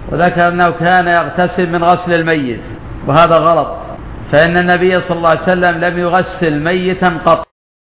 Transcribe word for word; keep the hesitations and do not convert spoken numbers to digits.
وذكر أنه كان يغتسل من غسل الميت، وهذا غلط، فإن النبي صلى الله عليه وسلم لم يغسل ميتا قط،